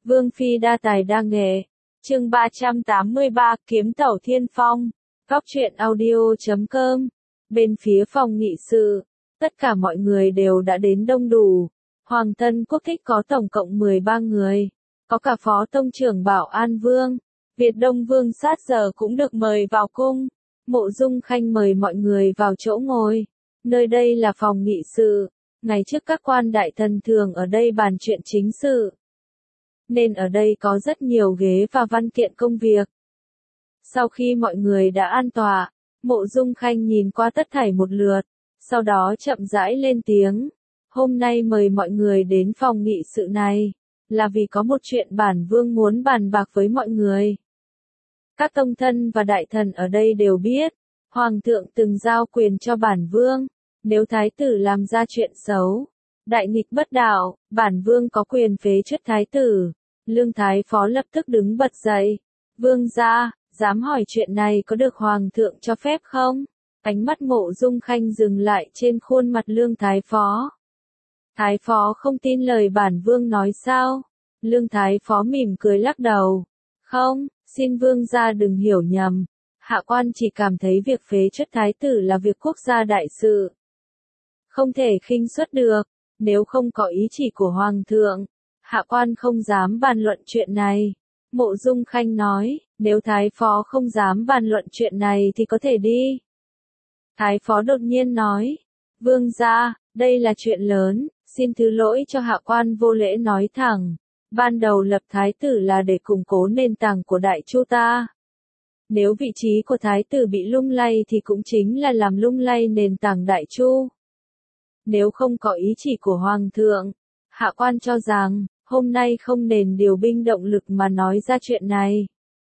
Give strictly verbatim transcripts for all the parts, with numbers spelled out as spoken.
Vương phi đa tài đa nghệ. Chương ba trăm tám mươi ba, Kiếm tẩu thiên phong. Góc truyện audio chấm com. Bên phía phòng nghị sự, tất cả mọi người đều đã đến đông đủ. Hoàng thân quốc thích có tổng cộng mười ba người, có cả phó tông trưởng Bảo An Vương. Việt Đông Vương sát giờ cũng được mời vào cung. Mộ Dung Khanh mời mọi người vào chỗ ngồi. Nơi đây là phòng nghị sự, ngày trước các quan đại thần thường ở đây bàn chuyện chính sự, nên ở đây có rất nhiều ghế và văn kiện công việc. Sau khi mọi người đã an tọa, Mộ Dung Khanh nhìn qua tất thảy một lượt, sau đó chậm rãi lên tiếng. Hôm nay mời mọi người đến phòng nghị sự này, là vì có một chuyện bản vương muốn bàn bạc với mọi người. Các tông thân và đại thần ở đây đều biết, Hoàng thượng từng giao quyền cho bản vương, nếu thái tử làm ra chuyện xấu, đại nghịch bất đạo, bản vương có quyền phế truất thái tử. Lương Thái Phó lập tức đứng bật dậy. Vương gia, dám hỏi chuyện này có được Hoàng thượng cho phép không? Ánh mắt Mộ Dung Khanh dừng lại trên khuôn mặt Lương Thái Phó. Thái Phó không tin lời bản vương nói sao? Lương Thái Phó mỉm cười lắc đầu. Không, xin vương gia đừng hiểu nhầm. Hạ quan chỉ cảm thấy việc phế truất thái tử là việc quốc gia đại sự, không thể khinh suất được. Nếu không có ý chỉ của Hoàng thượng, hạ quan không dám bàn luận chuyện này. Mộ Dung Khanh nói, nếu Thái Phó không dám bàn luận chuyện này thì có thể đi. Thái Phó đột nhiên nói, vương gia, đây là chuyện lớn, xin thứ lỗi cho hạ quan vô lễ nói thẳng. Ban đầu lập thái tử là để củng cố nền tảng của Đại Chu ta. Nếu vị trí của thái tử bị lung lay thì cũng chính là làm lung lay nền tảng Đại Chu. Nếu không có ý chỉ của Hoàng thượng, hạ quan cho rằng, hôm nay không nên điều binh động lực mà nói ra chuyện này.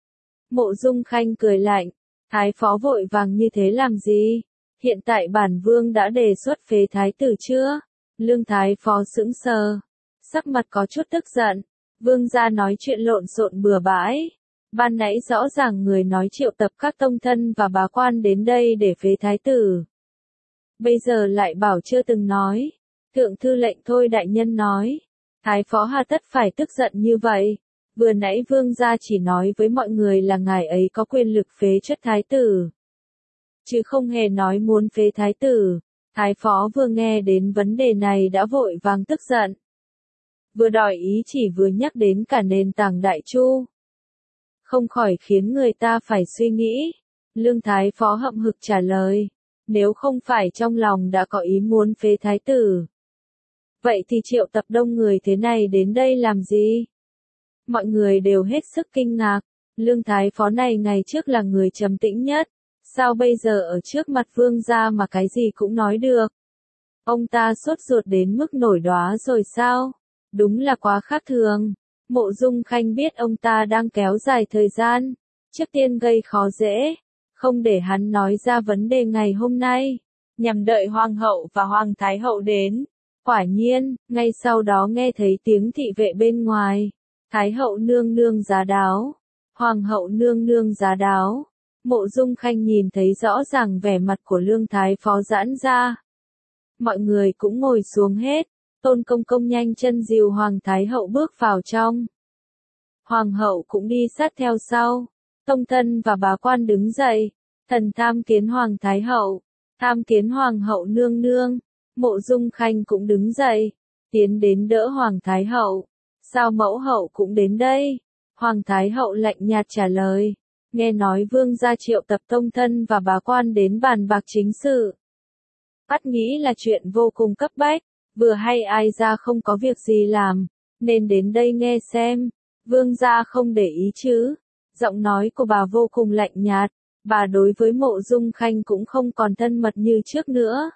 Mộ Dung Khanh cười lạnh, Thái Phó vội vàng như thế làm gì? Hiện tại bản vương đã đề xuất phế thái tử chưa? Lương Thái Phó sững sờ, sắc mặt có chút tức giận. Vương gia nói chuyện lộn xộn bừa bãi. Ban nãy rõ ràng người nói triệu tập các tông thân và bá quan đến đây để phế thái tử. Bây giờ lại bảo chưa từng nói. Thượng thư lệnh thôi đại nhân nói. Thái Phó hà tất phải tức giận như vậy. Vừa nãy vương gia chỉ nói với mọi người là ngài ấy có quyền lực phế truất thái tử, chứ không hề nói muốn phế thái tử. Thái Phó vừa nghe đến vấn đề này đã vội vàng tức giận. Vừa đòi ý chỉ vừa nhắc đến cả nền tảng Đại Chu, không khỏi khiến người ta phải suy nghĩ. Lương Thái Phó hậm hực trả lời, nếu không phải trong lòng đã có ý muốn phế thái tử, vậy thì triệu tập đông người thế này đến đây làm gì? Mọi người đều hết sức kinh ngạc. Lương Thái Phó này ngày trước là người trầm tĩnh nhất, sao bây giờ ở trước mặt vương gia mà cái gì cũng nói được? Ông ta sốt ruột đến mức nổi đoá rồi sao? Đúng là quá khác thường. Mộ Dung Khanh biết ông ta đang kéo dài thời gian, trước tiên gây khó dễ, không để hắn nói ra vấn đề ngày hôm nay, nhằm đợi Hoàng hậu và Hoàng Thái hậu đến. Quả nhiên, ngay sau đó nghe thấy tiếng thị vệ bên ngoài. Thái hậu nương nương giá đáo. Hoàng hậu nương nương giá đáo. Mộ Dung Khanh nhìn thấy rõ ràng vẻ mặt của Lương Thái Phó giãn ra. Mọi người cũng ngồi xuống hết. Tôn Công Công nhanh chân dìu Hoàng Thái hậu bước vào trong. Hoàng hậu cũng đi sát theo sau. Tông thân và bá quan đứng dậy. Thần tham kiến Hoàng Thái hậu. Tham kiến Hoàng hậu nương nương. Mộ Dung Khanh cũng đứng dậy, tiến đến đỡ Hoàng Thái hậu. Sao mẫu hậu cũng đến đây? Hoàng Thái hậu lạnh nhạt trả lời. Nghe nói vương gia triệu tập tông thân và bá quan đến bàn bạc chính sự. Bắt nghĩ là chuyện vô cùng cấp bách, vừa hay ai ra không có việc gì làm, nên đến đây nghe xem. Vương gia không để ý chứ? Giọng nói của bà vô cùng lạnh nhạt, bà đối với Mộ Dung Khanh cũng không còn thân mật như trước nữa.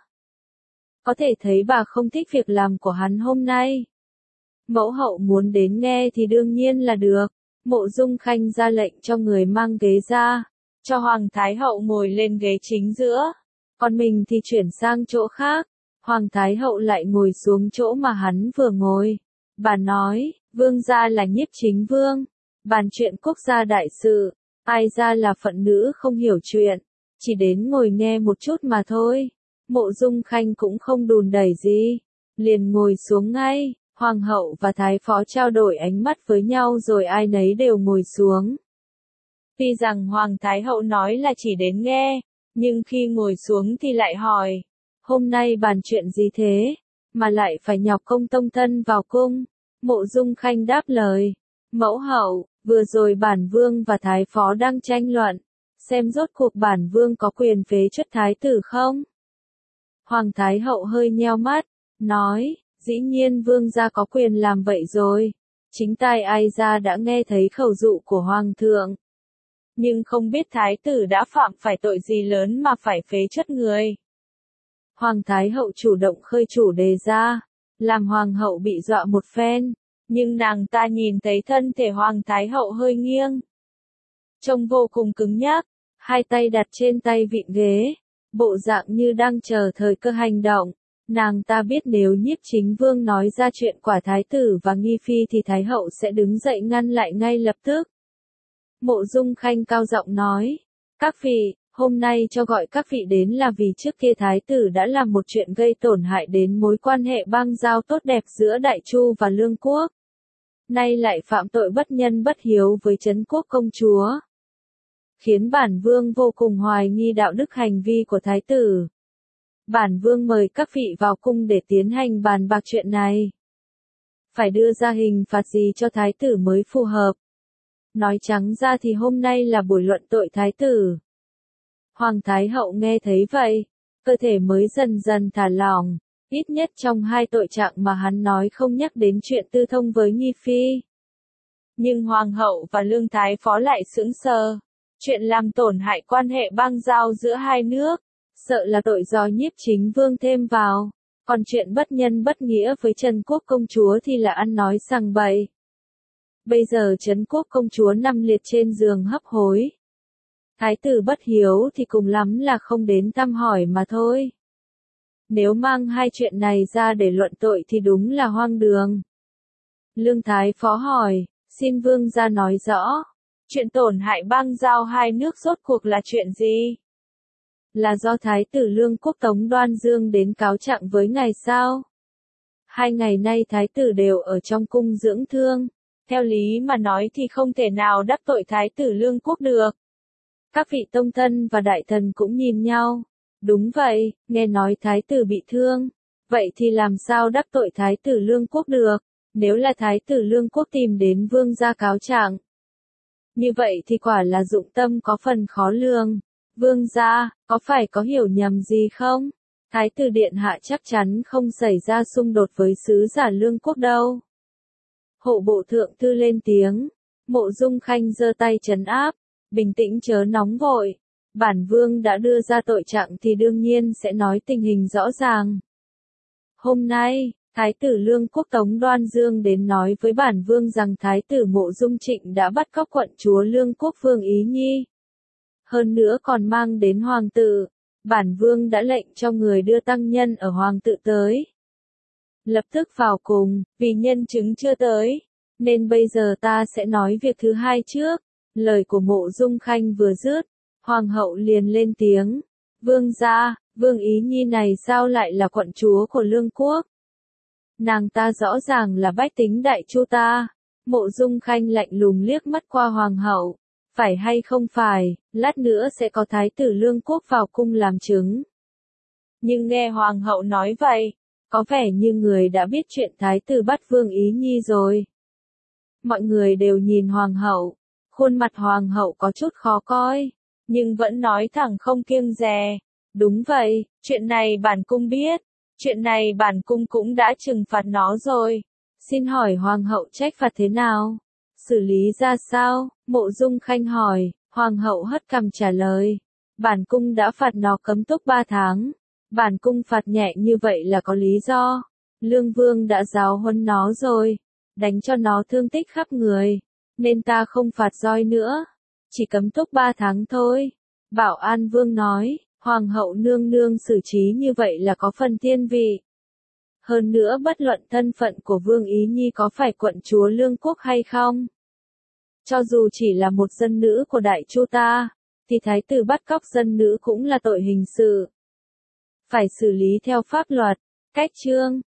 Có thể thấy bà không thích việc làm của hắn hôm nay. Mẫu hậu muốn đến nghe thì đương nhiên là được. Mộ Dung Khanh ra lệnh cho người mang ghế ra, cho Hoàng Thái hậu ngồi lên ghế chính giữa, còn mình thì chuyển sang chỗ khác. Hoàng Thái hậu lại ngồi xuống chỗ mà hắn vừa ngồi. Bà nói, vương gia là nhiếp chính vương, bàn chuyện quốc gia đại sự, ai ra là phận nữ không hiểu chuyện, chỉ đến ngồi nghe một chút mà thôi. Mộ Dung Khanh cũng không đùn đẩy gì, liền ngồi xuống ngay. Hoàng hậu và thái phó trao đổi ánh mắt với nhau rồi ai nấy đều ngồi xuống. Tuy rằng Hoàng Thái Hậu nói là chỉ đến nghe, nhưng khi ngồi xuống thì lại hỏi, hôm nay bàn chuyện gì thế, mà lại phải nhọc công tông thân vào cung? Mộ Dung Khanh đáp lời, mẫu hậu, vừa rồi bản vương và thái phó đang tranh luận, xem rốt cuộc bản vương có quyền phế truất thái tử không? Hoàng Thái Hậu hơi nheo mắt, nói, dĩ nhiên vương gia có quyền làm vậy rồi, chính tai ai ra đã nghe thấy khẩu dụ của Hoàng thượng. Nhưng không biết thái tử đã phạm phải tội gì lớn mà phải phế truất người. Hoàng Thái Hậu chủ động khơi chủ đề ra, làm Hoàng hậu bị dọa một phen, nhưng nàng ta nhìn thấy thân thể Hoàng Thái Hậu hơi nghiêng. Trông vô cùng cứng nhắc, hai tay đặt trên tay vịn ghế, bộ dạng như đang chờ thời cơ hành động. Nàng ta biết nếu Nhiếp Chính Vương nói ra chuyện quả thái tử và nghi phi thì Thái Hậu sẽ đứng dậy ngăn lại ngay lập tức. Mộ Dung Khanh cao giọng nói, các vị, hôm nay cho gọi các vị đến là vì trước kia thái tử đã làm một chuyện gây tổn hại đến mối quan hệ bang giao tốt đẹp giữa Đại Chu và Lương Quốc. Nay lại phạm tội bất nhân bất hiếu với Trấn Quốc công chúa, khiến bản vương vô cùng hoài nghi đạo đức hành vi của thái tử. Bản vương mời các vị vào cung để tiến hành bàn bạc chuyện này. Phải đưa ra hình phạt gì cho thái tử mới phù hợp. Nói trắng ra thì hôm nay là buổi luận tội thái tử. Hoàng Thái Hậu nghe thấy vậy, cơ thể mới dần dần thả lỏng, ít nhất trong hai tội trạng mà hắn nói không nhắc đến chuyện tư thông với nghi phi. Nhưng Hoàng hậu và Lương Thái Phó lại sững sờ, chuyện làm tổn hại quan hệ bang giao giữa hai nước, sợ là tội do Nhiếp Chính Vương thêm vào, còn chuyện bất nhân bất nghĩa với Trấn Quốc công chúa thì là ăn nói sằng bậy. Bây giờ Trấn Quốc công chúa nằm liệt trên giường hấp hối. Thái tử bất hiếu thì cùng lắm là không đến thăm hỏi mà thôi. Nếu mang hai chuyện này ra để luận tội thì đúng là hoang đường. Lương Thái Phó hỏi, xin vương gia nói rõ, chuyện tổn hại bang giao hai nước rốt cuộc là chuyện gì? Là do Thái tử Lương Quốc Tống Đoan Dương đến cáo trạng với ngài sao? Hai ngày nay Thái tử đều ở trong cung dưỡng thương, theo lý mà nói thì không thể nào đắc tội Thái tử Lương Quốc được. Các vị tông thân và đại thần cũng nhìn nhau. Đúng vậy, nghe nói thái tử bị thương. Vậy thì làm sao đắc tội thái tử Lương Quốc được, nếu là thái tử Lương Quốc tìm đến vương gia cáo trạng? Như vậy thì quả là dụng tâm có phần khó lường. Vương gia, có phải có hiểu nhầm gì không? Thái tử điện hạ chắc chắn không xảy ra xung đột với sứ giả Lương Quốc đâu. Hộ bộ thượng thư lên tiếng. Mộ Dung Khanh giơ tay trấn áp. Bình tĩnh chớ nóng vội. Bản vương đã đưa ra tội trạng thì đương nhiên sẽ nói tình hình rõ ràng. Hôm nay, Thái tử Lương Quốc Tống Đoan Dương đến nói với bản vương rằng Thái tử Mộ Dung Trịnh đã bắt cóc quận chúa Lương Quốc Vương Ý Nhi. Hơn nữa còn mang đến hoàng tự. Bản vương đã lệnh cho người đưa tăng nhân ở hoàng tự tới. Lập tức vào cùng, vì nhân chứng chưa tới. Nên bây giờ ta sẽ nói việc thứ hai trước. Lời của Mộ Dung Khanh vừa dứt, Hoàng hậu liền lên tiếng. Vương gia, Vương Ý Nhi này sao lại là quận chúa của Lương Quốc? Nàng ta rõ ràng là bách tính Đại Chu ta. Mộ Dung Khanh lạnh lùng liếc mắt qua Hoàng hậu. Phải hay không phải, lát nữa sẽ có thái tử Lương Quốc vào cung làm chứng. Nhưng nghe Hoàng hậu nói vậy, có vẻ như người đã biết chuyện thái tử bắt Vương Ý Nhi rồi. Mọi người đều nhìn Hoàng hậu. Khuôn mặt Hoàng hậu có chút khó coi, nhưng vẫn nói thẳng không kiêng dè. Đúng vậy, chuyện này bản cung biết, chuyện này bản cung cũng đã trừng phạt nó rồi. Xin hỏi Hoàng hậu trách phạt thế nào? Xử lý ra sao? Mộ Dung Khanh hỏi, Hoàng hậu hất cằm trả lời. Bản cung đã phạt nó cấm túc ba tháng. Bản cung phạt nhẹ như vậy là có lý do. Lương Vương đã giáo huấn nó rồi, đánh cho nó thương tích khắp người. Nên ta không phạt roi nữa, chỉ cấm túc ba tháng thôi. Bảo An Vương nói, Hoàng hậu nương nương xử trí như vậy là có phần thiên vị. Hơn nữa bất luận thân phận của Vương Ý Nhi có phải quận chúa Lương Quốc hay không. Cho dù chỉ là một dân nữ của Đại Chu ta, thì thái tử bắt cóc dân nữ cũng là tội hình sự. Phải xử lý theo pháp luật. Cách chương